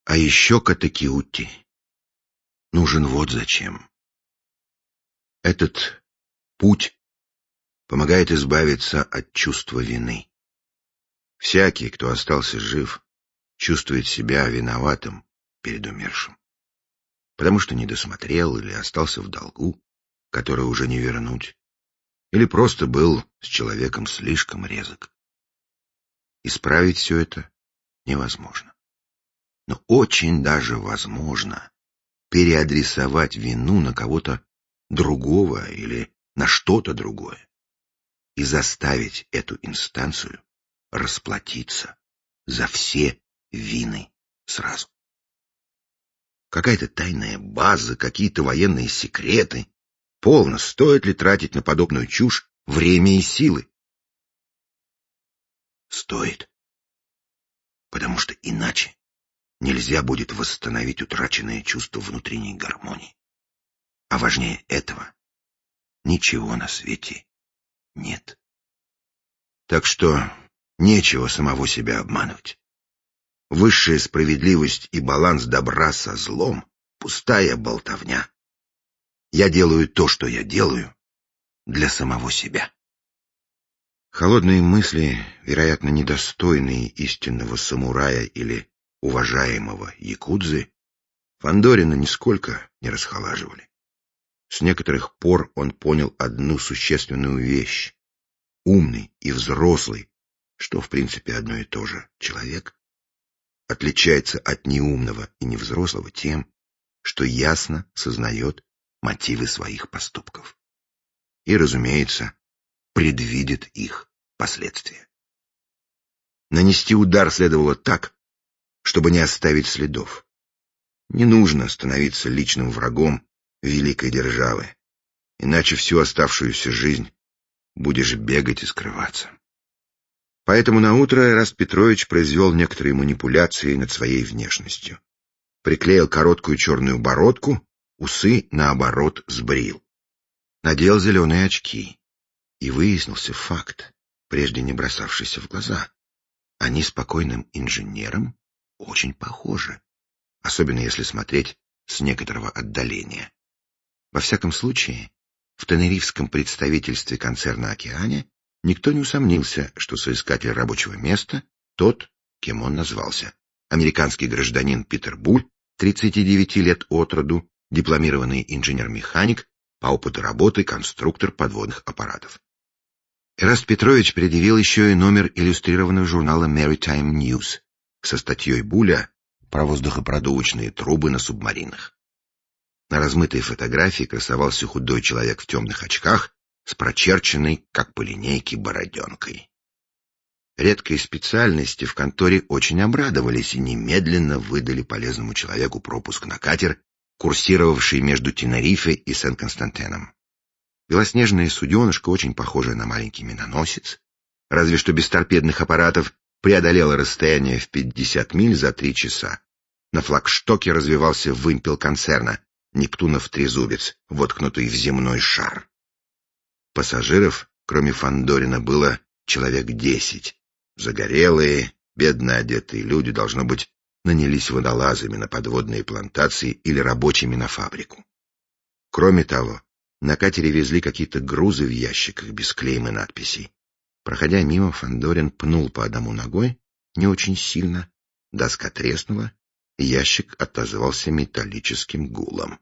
А еще Катакиутти нужен вот зачем. Этот путь помогает избавиться от чувства вины. Всякий, кто остался жив, чувствует себя виноватым перед умершим, потому что не досмотрел или остался в долгу, который уже не вернуть, или просто был с человеком слишком резок. Исправить все это невозможно. Но очень даже возможно переадресовать вину на кого-то другого или на что-то другое и заставить эту инстанцию расплатиться за все вины сразу. Какая-то тайная база, какие-то военные секреты. Полно, стоит ли тратить на подобную чушь время и силы? Стоит. Потому что иначе нельзя будет восстановить утраченное чувство внутренней гармонии. А важнее этого ничего на свете нет. Так что нечего самого себя обманывать. Высшая справедливость и баланс добра со злом — пустая болтовня. Я делаю то, что я делаю, для самого себя. Холодные мысли, вероятно, недостойные истинного самурая или уважаемого якудзы, Фандорина нисколько не расхолаживали. С некоторых пор он понял одну существенную вещь. Умный и взрослый, что в принципе одно и то же, человек, отличается от неумного и невзрослого тем, что ясно сознает мотивы своих поступков. И, разумеется, предвидит их последствия. Нанести удар следовало так, чтобы не оставить следов. Не нужно становиться личным врагом великой державы, иначе всю оставшуюся жизнь будешь бегать и скрываться. Поэтому наутро Эраст Петрович произвел некоторые манипуляции над своей внешностью. Приклеил короткую черную бородку, усы, наоборот, сбрил. Надел зеленые очки. И выяснился факт, прежде не бросавшийся в глаза. Они с покойным инженером очень похожи, особенно если смотреть с некоторого отдаления. Во всяком случае, в тенерифском представительстве концерна «Океане» никто не усомнился, что соискатель рабочего места — тот, кем он назвался. Американский гражданин Питер Буль, 39 лет от роду, дипломированный инженер-механик, по опыту работы конструктор подводных аппаратов. Эраст Петрович предъявил еще и номер иллюстрированного журнала Maritime News со статьей Буля про воздухопродувочные трубы на субмаринах. На размытой фотографии красовался худой человек в темных очках с прочерченной, как по линейке, бороденкой. Редкие специальности в конторе очень обрадовались и немедленно выдали полезному человеку пропуск на катер, курсировавший между Тенерифе и Сен-Константином. Белоснежная суденышко, очень похожая на маленький миноносец, разве что без торпедных аппаратов, преодолела расстояние в 50 миль за 3 часа. На флагштоке развивался вымпел концерна, Нептунов трезубец, воткнутый в земной шар. Пассажиров, кроме Фандорина, было человек 10. Загорелые, бедно одетые люди, должно быть, нанялись водолазами на подводные плантации или рабочими на фабрику. Кроме того, на катере везли какие-то грузы в ящиках без клейм и надписей. Проходя мимо, Фандорин пнул по одному ногой, не очень сильно, доска треснула, и ящик отозвался металлическим гулом.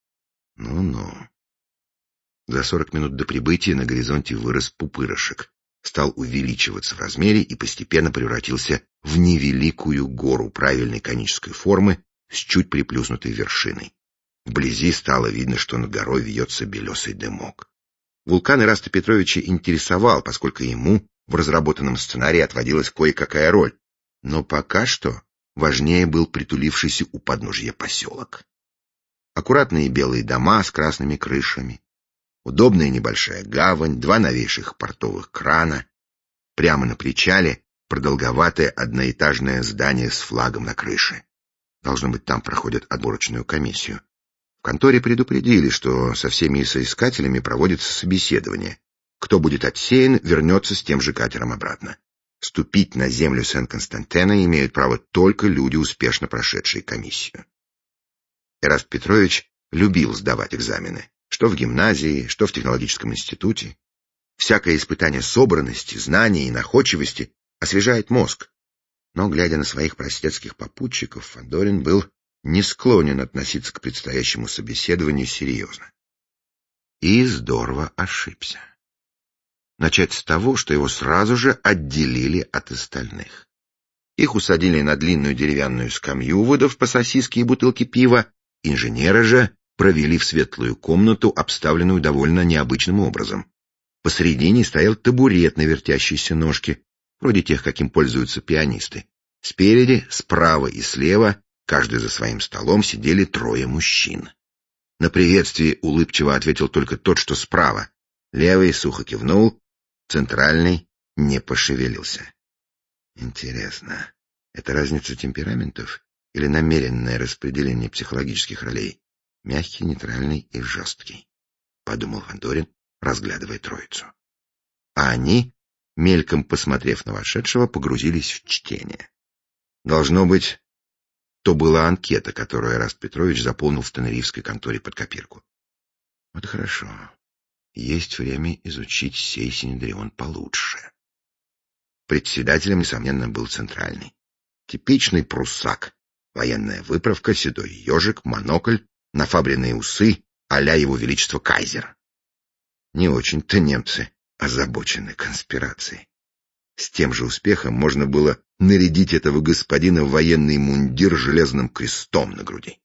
Ну-ну. За 40 минут до прибытия на горизонте вырос пупырышек, стал увеличиваться в размере и постепенно превратился в невеликую гору правильной конической формы с чуть приплюснутой вершиной. Вблизи стало видно, что над горой вьется белесый дымок. Вулкан Эраста Петровича интересовал, поскольку ему в разработанном сценарии отводилась кое-какая роль, но пока что важнее был притулившийся у подножья поселок. Аккуратные белые дома с красными крышами, удобная небольшая гавань, 2 новейших портовых крана. Прямо на причале продолговатое одноэтажное здание с флагом на крыше. Должно быть, там проходят отборочную комиссию. В конторе предупредили, что со всеми соискателями проводится собеседование. Кто будет отсеян, вернется с тем же катером обратно. Ступить на землю Сен-Константена имеют право только люди, успешно прошедшие комиссию. Эраст Петрович любил сдавать экзамены, что в гимназии, что в технологическом институте. Всякое испытание собранности, знаний и находчивости освежает мозг. Но, глядя на своих простецких попутчиков, Фандорин был не склонен относиться к предстоящему собеседованию серьезно. И здорово ошибся. Начать с того, что его сразу же отделили от остальных. Их усадили на длинную деревянную скамью, выдав по сосиске и бутылке пива. Инженера же провели в светлую комнату, обставленную довольно необычным образом. Посредине стоял табурет на вертящейся ножке, вроде тех, каким пользуются пианисты. Спереди, справа и слева, каждый за своим столом, сидели трое мужчин. На приветствие улыбчиво ответил только тот, что справа. Левый сухо кивнул, центральный не пошевелился. Интересно, это разница темпераментов или намеренное распределение психологических ролей? Мягкий, нейтральный и жесткий, подумал Фандорин, разглядывая троицу. А они, мельком посмотрев на вошедшего, погрузились в чтение. Должно быть, то была анкета, которую Эраст Петрович заполнил в тенерифской конторе под копирку. Вот хорошо. Есть время изучить сей синедрион получше. Председателем, несомненно, был центральный. Типичный пруссак. Военная выправка, седой ежик, монокль, нафабренные усы а-ля его величество кайзер. Не очень-то немцы озабочены конспирацией. С тем же успехом можно было нарядить этого господина в военный мундир с железным крестом на груди.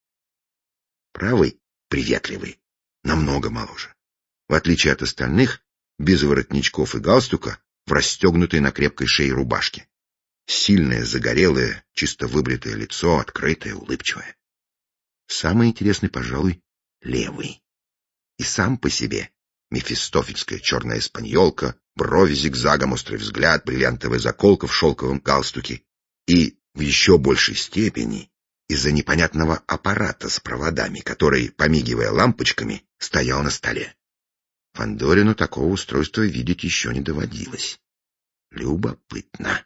Правый, приветливый, намного моложе. В отличие от остальных, без воротничков и галстука, в расстегнутой на крепкой шее рубашке. Сильное, загорелое, чисто выбритое лицо, открытое, улыбчивое. Самый интересный, пожалуй, левый. И сам по себе мефистофельская черная эспаньолка, брови зигзагом, острый взгляд, бриллиантовая заколка в шелковом галстуке и, в еще большей степени, из-за непонятного аппарата с проводами, который, помигивая лампочками, стоял на столе. Фандорину такого устройства видеть еще не доводилось. Любопытно.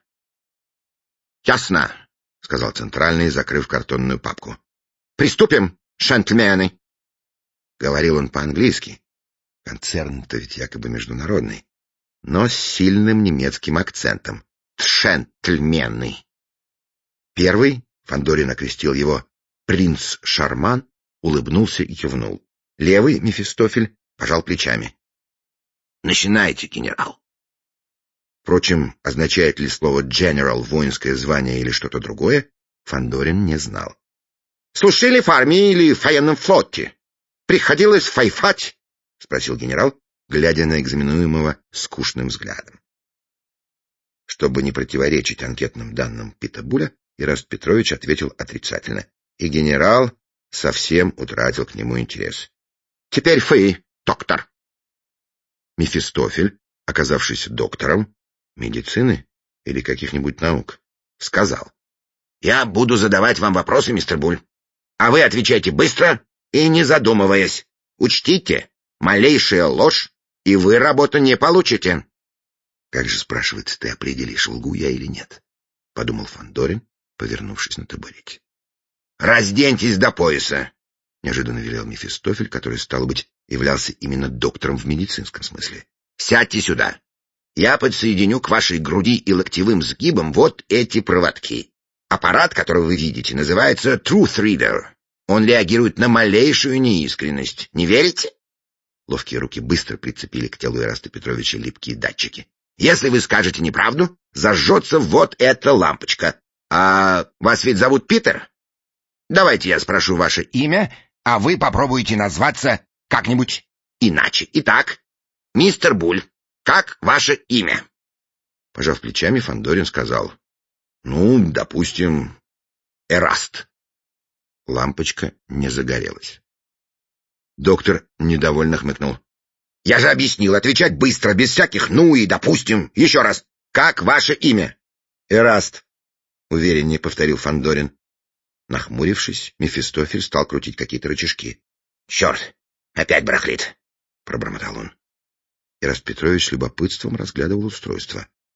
— Ясно, — сказал центральный, закрыв картонную папку. — Приступим, джентльмены. Говорил он по-английски. Концерн-то ведь якобы международный, но с сильным немецким акцентом. Джентльмены. Первый, Фандорин окрестил его принц Шарман, улыбнулся и кивнул. Левый, Мефистофель, пожал плечами. — Начинайте, генерал. Впрочем, означает ли слово «general» воинское звание или что-то другое, Фандорин не знал. — Служили в армии или в военном флоте? Приходилось файфать? — спросил генерал, глядя на экзаменуемого скучным взглядом. Чтобы не противоречить анкетным данным Питабуля, Эраст Петрович ответил отрицательно, и генерал совсем утратил к нему интерес. — Теперь вы, доктор. Мефистофель, оказавшийся доктором медицины или каких-нибудь наук, сказал: — Я буду задавать вам вопросы, мистер Буль, а вы отвечайте быстро и не задумываясь. Учтите, малейшая ложь, и вы работу не получите. — Как же, спрашивается, ты определишь, лгу я или нет? — подумал Фандорин, повернувшись на табурете. — Разденьтесь до пояса, — неожиданно велел Мефистофель, который, стало быть, являлся именно доктором в медицинском смысле. — Сядьте сюда. Я подсоединю к вашей груди и локтевым сгибам вот эти проводки. Аппарат, который вы видите, называется Truth Reader. Он реагирует на малейшую неискренность. Не верите? Ловкие руки быстро прицепили к телу Эраста Петровича липкие датчики. Если вы скажете неправду, зажжется вот эта лампочка. А вас ведь зовут Питер? Давайте я спрошу ваше имя, а вы попробуйте назваться как-нибудь иначе. Итак, мистер Буль, как ваше имя? Пожав плечами, Фандорин сказал: — Ну, допустим, Эраст. Лампочка не загорелась. Доктор недовольно хмыкнул. — Я же объяснил, отвечать быстро, без всяких «ну» и «допустим». Еще раз, как ваше имя? — Эраст, — увереннее повторил Фандорин. Нахмурившись, Мефистофель стал крутить какие-то рычажки. — Черт, опять барахлит, — пробормотал он. Эраст Петрович с любопытством разглядывал устройство.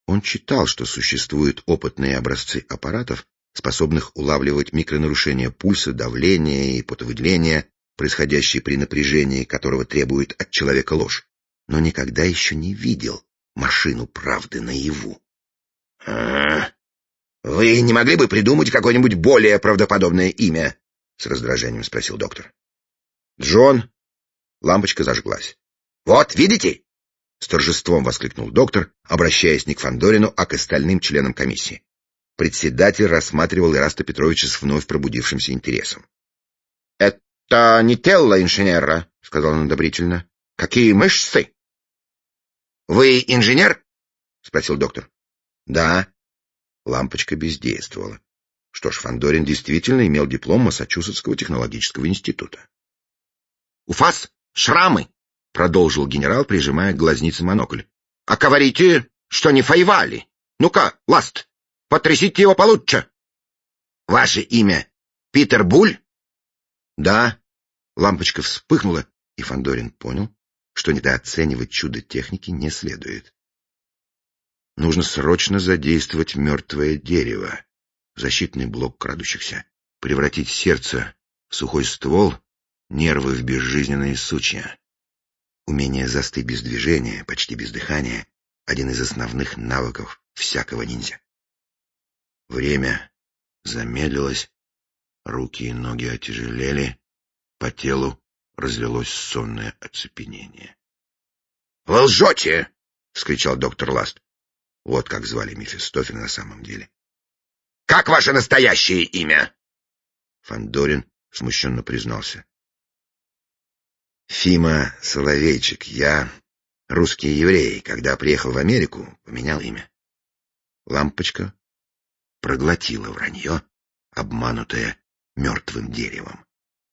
Он читал, что существуют опытные образцы аппаратов, способных улавливать микронарушения пульса, давления и потовыделения, происходящие при напряжении, которого требует от человека ложь, но никогда еще не видел машину правды наяву. Вы не могли бы придумать какое-нибудь более правдоподобное имя? — с раздражением спросил доктор. Джон. Лампочка зажглась. Вот, видите? — с торжеством воскликнул доктор, обращаясь не к Фандорину, а к остальным членам комиссии. Председатель рассматривал Ираста Петровича с вновь пробудившимся интересом. — Это не тело инженера, — сказал он одобрительно. — Какие мышцы! — Вы инженер? — спросил доктор. — Да. Лампочка бездействовала. Что ж, Фандорин действительно имел диплом Массачусетского технологического института. — У вас шрамы, — продолжил генерал, прижимая к глазнице монокль. — А говорите, что не воевали. Ну-ка, Ласт, потрясите его получше. — Ваше имя Питер Буль? — Да. Лампочка вспыхнула, и Фандорин понял, что недооценивать чудо техники не следует. Нужно срочно задействовать мертвое дерево, защитный блок крадущихся, превратить сердце в сухой ствол, нервы в безжизненные сучья. Умение застыть без движения, почти без дыхания — один из основных навыков всякого ниндзя. Время замедлилось, руки и ноги отяжелели, по телу разлилось сонное оцепенение. — Вы лжете! — вскричал доктор Ласт. Вот как звали Мефистофеля на самом деле. — Как ваше настоящее имя? Фандорин смущенно признался. — Фима Соловейчик. Я русский еврей. Когда приехал в Америку, поменял имя. Лампочка проглотила вранье, обманутое мертвым деревом.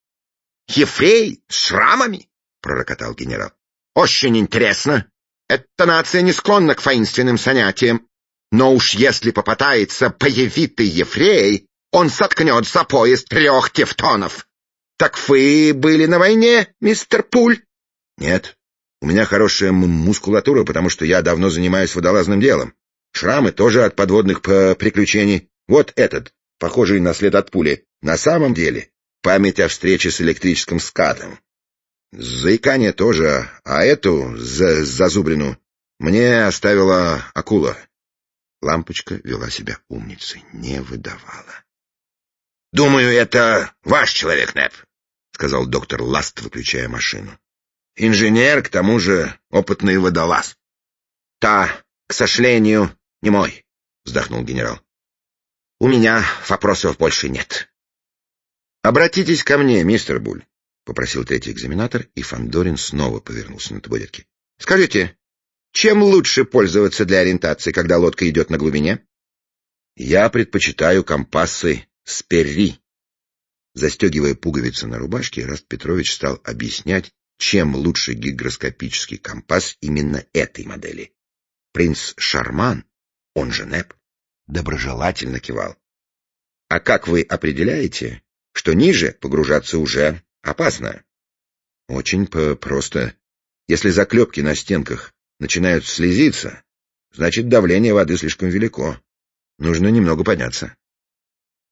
— Еврей с шрамами? — пророкотал генерал. — Очень интересно. Эта нация не склонна к воинственным занятиям. Но уж если попытается появиться еврей, он соткнет за пояс 3 тевтонов. Так вы были на войне, мистер Пуль? Нет. У меня хорошая мускулатура, потому что я давно занимаюсь водолазным делом. Шрамы тоже от подводных приключений. Вот этот, похожий на след от пули. На самом деле, память о встрече с электрическим скатом. Заикание тоже, а эту зазубрину мне оставила акула. Лампочка вела себя умницей, не выдавала. — Думаю, это ваш человек, Нэп, — сказал доктор Ласт, выключая машину. — Инженер, к тому же опытный водолаз. — Та, к сожалению, не мой, — вздохнул генерал. — У меня вопросов больше нет. — Обратитесь ко мне, мистер Буль, — попросил третий экзаменатор, и Фандорин снова повернулся на табуретке. — Скажите, чем лучше пользоваться для ориентации, когда лодка идет на глубине? — Я предпочитаю компасы Сперри. Застегивая пуговицы на рубашке, Ираст Петрович стал объяснять, чем лучше гигроскопический компас именно этой модели. Принц Шарман, он же Нэп, доброжелательно кивал. — А как вы определяете, что ниже погружаться уже опасно? — Очень просто. Если заклепки на стенках начинают слезиться, значит, давление воды слишком велико. Нужно немного подняться. —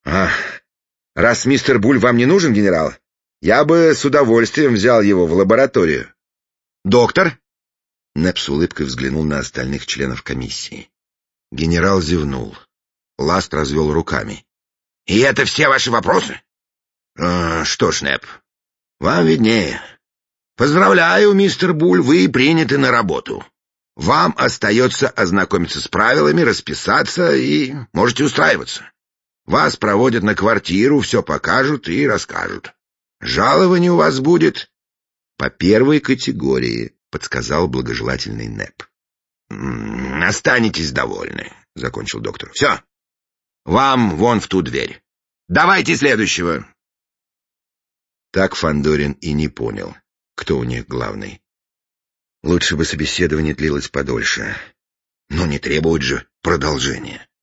Раз мистер Буль вам не нужен, генерал, я бы с удовольствием взял его в лабораторию. — Доктор? Нэп с улыбкой взглянул на остальных членов комиссии. Генерал зевнул. Ласт развел руками. — И это все ваши вопросы? Что ж, Нэп, вам виднее. Поздравляю, мистер Буль, вы приняты на работу. Вам остается ознакомиться с правилами, расписаться и можете устраиваться. Вас проводят на квартиру, все покажут и расскажут. Жалование у вас будет по 1 категории, подсказал благожелательный Нэп. Останетесь довольны, закончил доктор. Все. Вам вон в ту дверь. Давайте следующего. Так Фандорин и не понял, кто у них главный. Лучше бы собеседование длилось подольше, но не требует же продолжения.